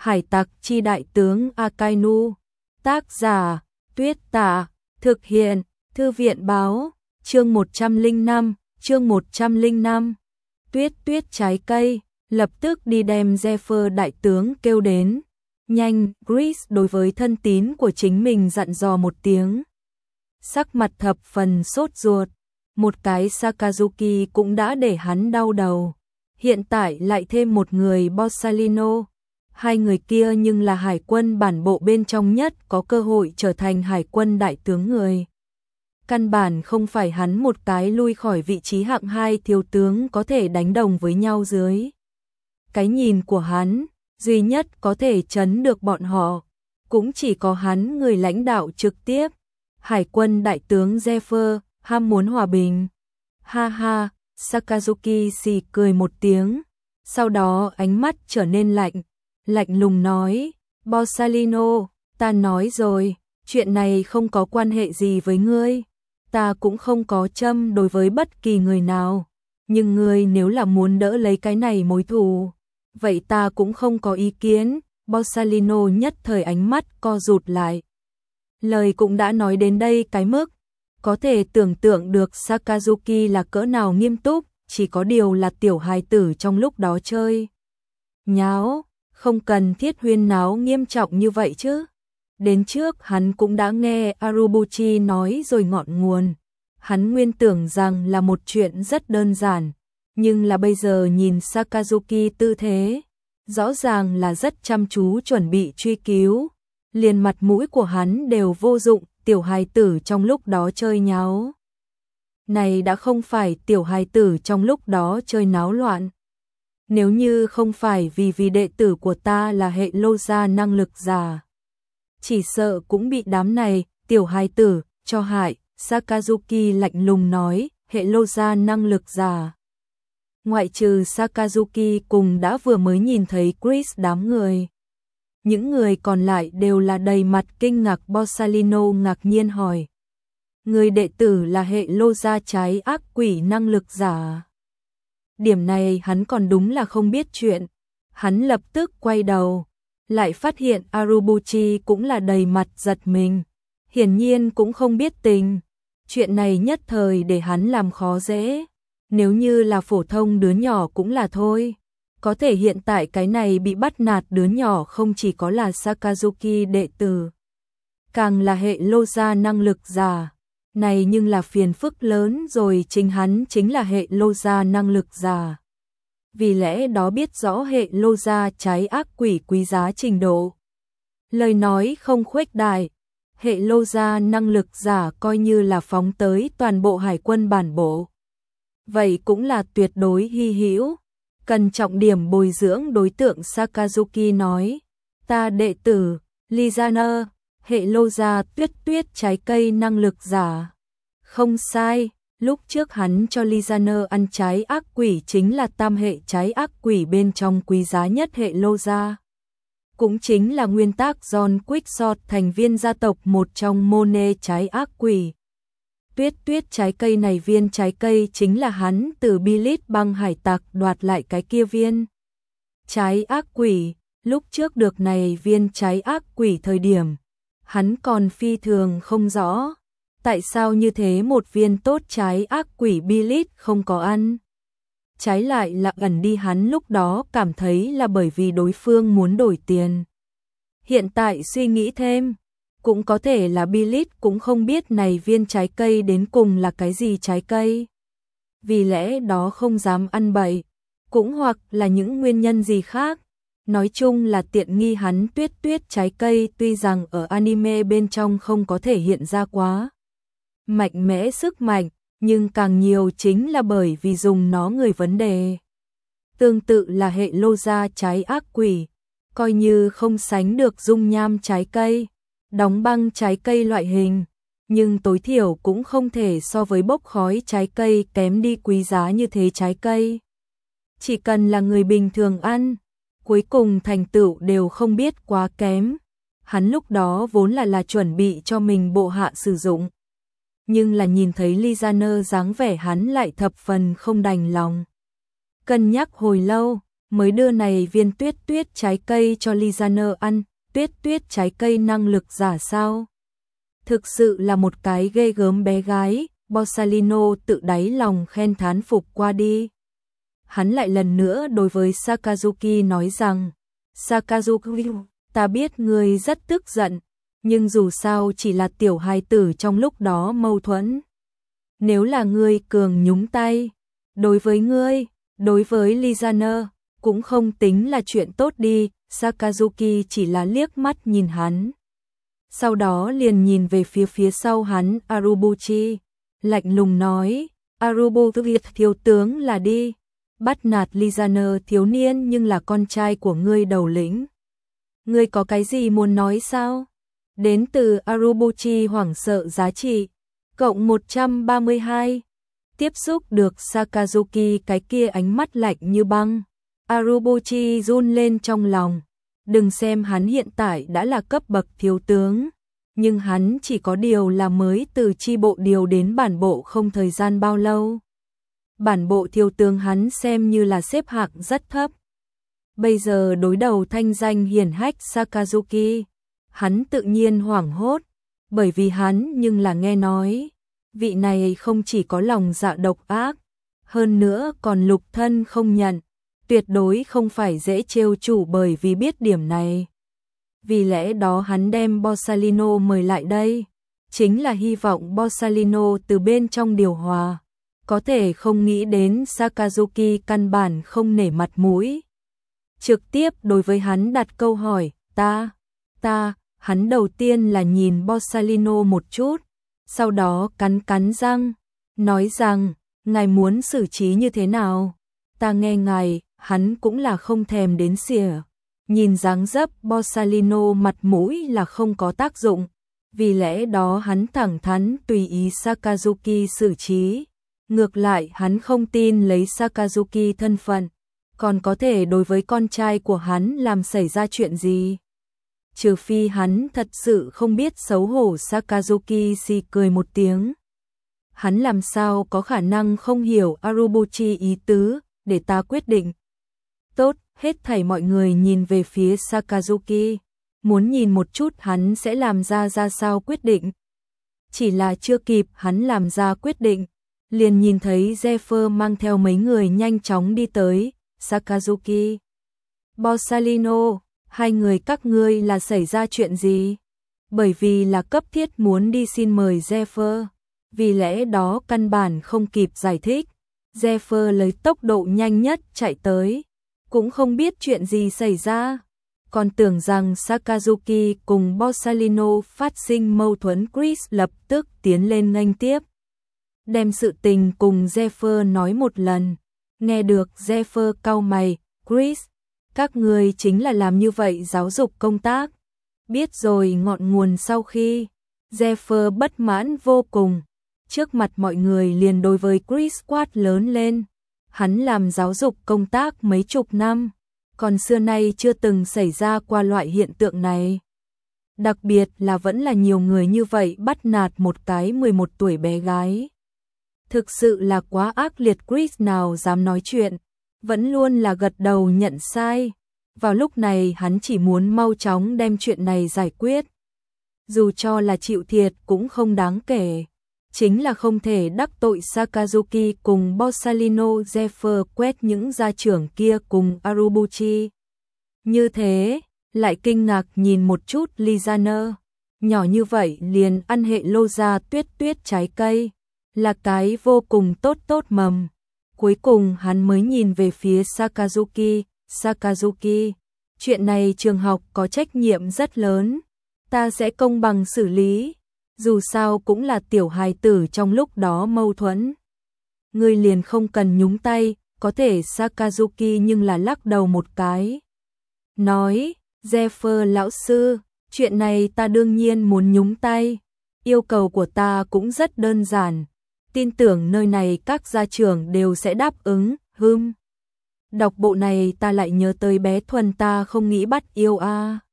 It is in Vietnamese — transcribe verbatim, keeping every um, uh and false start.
Hải tặc chi đại tướng Akainu. Tác giả, Tuyết Tạ. Thực hiện, Thư viện báo. Chương một trăm lẻ năm, chương một trăm lẻ năm. Tuyết tuyết trái cây, lập tức đi đem Zephyr đại tướng kêu đến. Nhanh, Chris đối với thân tín của chính mình dặn dò một tiếng. Sắc mặt thập phần sốt ruột, một cái Sakazuki cũng đã để hắn đau đầu. Hiện tại lại thêm một người Borsalino. Hai người kia nhưng là hải quân bản bộ bên trong nhất có cơ hội trở thành hải quân đại tướng người. Căn bản không phải hắn một cái lui khỏi vị trí hạng hai thiếu tướng có thể đánh đồng với nhau dưới. Cái nhìn của hắn, duy nhất có thể chấn được bọn họ, cũng chỉ có hắn người lãnh đạo trực tiếp. Hải quân đại tướng Zephyr, ham muốn hòa bình. Ha ha, Sakazuki xì cười một tiếng, sau đó ánh mắt trở nên lạnh, lạnh lùng nói, Borsalino, ta nói rồi, chuyện này không có quan hệ gì với ngươi, ta cũng không có châm đối với bất kỳ người nào, nhưng ngươi nếu là muốn đỡ lấy cái này mối thù, vậy ta cũng không có ý kiến. Borsalino nhất thời ánh mắt co rụt lại. Lời cũng đã nói đến đây cái mức, có thể tưởng tượng được Sakazuki là cỡ nào nghiêm túc, chỉ có điều là tiểu hài tử trong lúc đó chơi nháo, không cần thiết huyên náo nghiêm trọng như vậy chứ. Đến trước hắn cũng đã nghe Arubuchi nói rồi ngọn nguồn, hắn nguyên tưởng rằng là một chuyện rất đơn giản, nhưng là bây giờ nhìn Sakazuki tư thế, rõ ràng là rất chăm chú chuẩn bị truy cứu, liền mặt mũi của hắn đều vô dụng. Tiểu hài tử trong lúc đó chơi nháo. Này đã không phải tiểu hài tử trong lúc đó chơi náo loạn. Nếu như không phải vì vì đệ tử của ta là hệ lô gia năng lực giả, chỉ sợ cũng bị đám này, tiểu hài tử, cho hại. Sakazuki lạnh lùng nói, hệ lô gia năng lực giả. Ngoại trừ Sakazuki cùng đã vừa mới nhìn thấy Chris đám người. Những người còn lại đều là đầy mặt kinh ngạc. Borsalino ngạc nhiên hỏi. Người đệ tử là hệ lô gia trái ác quỷ năng lực giả. Điểm này hắn còn đúng là không biết chuyện. Hắn lập tức quay đầu, lại phát hiện Arubuchi cũng là đầy mặt giật mình. Hiển nhiên cũng không biết tình. Chuyện này nhất thời để hắn làm khó dễ. Nếu như là phổ thông đứa nhỏ cũng là thôi. Có thể hiện tại cái này bị bắt nạt đứa nhỏ không chỉ có là Sakazuki đệ tử, càng là hệ lô gia năng lực giả. Này nhưng là phiền phức lớn rồi, chính hắn chính là hệ lô gia năng lực giả. Vì lẽ đó biết rõ hệ lô gia trái ác quỷ quý giá trình độ. Lời nói không khuếch đại, hệ lô gia năng lực giả coi như là phóng tới toàn bộ hải quân bản bộ. Vậy cũng là tuyệt đối hy hữu. Cần trọng điểm bồi dưỡng đối tượng. Sakazuki nói, ta đệ tử, Lizana, hệ lô gia tuyết tuyết trái cây năng lực giả. Không sai, lúc trước hắn cho Lizana ăn trái ác quỷ chính là tam hệ trái ác quỷ bên trong quý giá nhất hệ lô gia. Cũng chính là nguyên tác John Quickshot thành viên gia tộc một trong Mone trái ác quỷ. Tuyết tuyết trái cây này viên trái cây chính là hắn từ Billit băng hải tặc đoạt lại cái kia viên. Trái ác quỷ, lúc trước được này viên trái ác quỷ thời điểm, hắn còn phi thường không rõ. Tại sao như thế một viên tốt trái ác quỷ Billit không có ăn? Trái lại là ẩn đi hắn lúc đó cảm thấy là bởi vì đối phương muốn đổi tiền. Hiện tại suy nghĩ thêm, cũng có thể là Billit cũng không biết này viên trái cây đến cùng là cái gì trái cây. Vì lẽ đó không dám ăn bậy, cũng hoặc là những nguyên nhân gì khác. Nói chung là tiện nghi hắn tuyết tuyết trái cây tuy rằng ở anime bên trong không có thể hiện ra quá mạnh mẽ sức mạnh, nhưng càng nhiều chính là bởi vì dùng nó người vấn đề. Tương tự là hệ lô gia trái ác quỷ, coi như không sánh được dung nham trái cây, đóng băng trái cây loại hình, nhưng tối thiểu cũng không thể so với bốc khói trái cây kém đi quý giá như thế trái cây. Chỉ cần là người bình thường ăn, cuối cùng thành tựu đều không biết quá kém. Hắn lúc đó vốn là là chuẩn bị cho mình bộ hạ sử dụng. Nhưng là nhìn thấy Lizana dáng vẻ hắn lại thập phần không đành lòng. Cân nhắc hồi lâu, mới đưa này viên tuyết tuyết trái cây cho Lizaner ăn, tuyết tuyết trái cây năng lực giả sao? Thực sự là một cái ghê gớm bé gái, Borsalino tự đáy lòng khen thán phục qua đi. Hắn lại lần nữa đối với Sakazuki nói rằng, Sakazuki, ta biết ngươi rất tức giận, nhưng dù sao chỉ là tiểu hài tử trong lúc đó mâu thuẫn. Nếu là ngươi cường nhúng tay, đối với ngươi, đối với Lizaner, cũng không tính là chuyện tốt đi, Sakazuki chỉ là liếc mắt nhìn hắn. Sau đó liền nhìn về phía phía sau hắn Arubuchi, lạnh lùng nói, Arubuchi thiếu tướng là đi, bắt nạt Lizaner thiếu niên nhưng là con trai của ngươi đầu lĩnh. Ngươi có cái gì muốn nói sao? Đến từ Arubuchi hoảng sợ giá trị, cộng một trăm ba mươi hai. Tiếp xúc được Sakazuki cái kia ánh mắt lạnh như băng. Arubuchi run lên trong lòng. Đừng xem hắn hiện tại đã là cấp bậc thiếu tướng, nhưng hắn chỉ có điều là mới từ chi bộ điều đến bản bộ không thời gian bao lâu. Bản bộ thiếu tướng hắn xem như là xếp hạng rất thấp. Bây giờ đối đầu thanh danh hiển hách Sakazuki, hắn tự nhiên hoảng hốt, bởi vì hắn nhưng là nghe nói, vị này không chỉ có lòng dạ độc ác, hơn nữa còn lục thân không nhận, tuyệt đối không phải dễ trêu chủ bởi vì biết điểm này. Vì lẽ đó hắn đem Borsalino mời lại đây, chính là hy vọng Borsalino từ bên trong điều hòa, có thể không nghĩ đến Sakazuki căn bản không nể mặt mũi. Trực tiếp đối với hắn đặt câu hỏi, ta, ta, hắn đầu tiên là nhìn Borsalino một chút, sau đó cắn cắn răng, nói rằng, ngài muốn xử trí như thế nào? Ta nghe ngài, hắn cũng là không thèm đến xỉa. Nhìn dáng dấp Borsalino mặt mũi là không có tác dụng, vì lẽ đó hắn thẳng thắn tùy ý Sakazuki xử trí. Ngược lại hắn không tin lấy Sakazuki thân phận, còn có thể đối với con trai của hắn làm xảy ra chuyện gì. Trừ phi hắn thật sự không biết xấu hổ. Sakazuki xì cười một tiếng. Hắn làm sao có khả năng không hiểu Arubuchi ý tứ, để ta quyết định. Tốt, hết thảy mọi người nhìn về phía Sakazuki, muốn nhìn một chút hắn sẽ làm ra ra sao quyết định. Chỉ là chưa kịp hắn làm ra quyết định, liền nhìn thấy Zephyr mang theo mấy người nhanh chóng đi tới. Sakazuki, Borsalino, hai người các ngươi là xảy ra chuyện gì? Bởi vì là cấp thiết muốn đi xin mời Zephyr, vì lẽ đó căn bản không kịp giải thích. Zephyr lấy tốc độ nhanh nhất chạy tới, cũng không biết chuyện gì xảy ra, còn tưởng rằng Sakazuki cùng Borsalino phát sinh mâu thuẫn. Chris lập tức tiến lên nghênh tiếp, đem sự tình cùng Zephyr nói một lần. Nghe được Zephyr cau mày, Chris, các người chính là làm như vậy giáo dục công tác. Biết rồi ngọn nguồn sau khi. Zephyr bất mãn vô cùng, trước mặt mọi người liền đối với Chris quát lớn lên. Hắn làm giáo dục công tác mấy chục năm, còn xưa nay chưa từng xảy ra qua loại hiện tượng này. Đặc biệt là vẫn là nhiều người như vậy bắt nạt một cái mười một tuổi bé gái. Thực sự là quá ác liệt. Chris nào dám nói chuyện, vẫn luôn là gật đầu nhận sai. Vào lúc này hắn chỉ muốn mau chóng đem chuyện này giải quyết. Dù cho là chịu thiệt cũng không đáng kể. Chính là không thể đắc tội Sakazuki cùng Borsalino. Zephyr quét những gia trưởng kia cùng Arubuchi. Như thế, lại kinh ngạc nhìn một chút Lizaner. Nhỏ như vậy liền ăn hệ lô ra tuyết tuyết trái cây, là cái vô cùng tốt tốt mầm. Cuối cùng hắn mới nhìn về phía Sakazuki. Sakazuki, chuyện này trường học có trách nhiệm rất lớn, ta sẽ công bằng xử lý, dù sao cũng là tiểu hài tử trong lúc đó mâu thuẫn. Ngươi liền không cần nhúng tay, có thể. Sakazuki nhưng là lắc đầu một cái. Nói, Zephyr lão sư, chuyện này ta đương nhiên muốn nhúng tay, yêu cầu của ta cũng rất đơn giản, tin tưởng nơi này các gia trưởng đều sẽ đáp ứng. Hừm. Đọc bộ này ta lại nhớ tới bé Thuần ta không nghĩ bắt yêu a. À.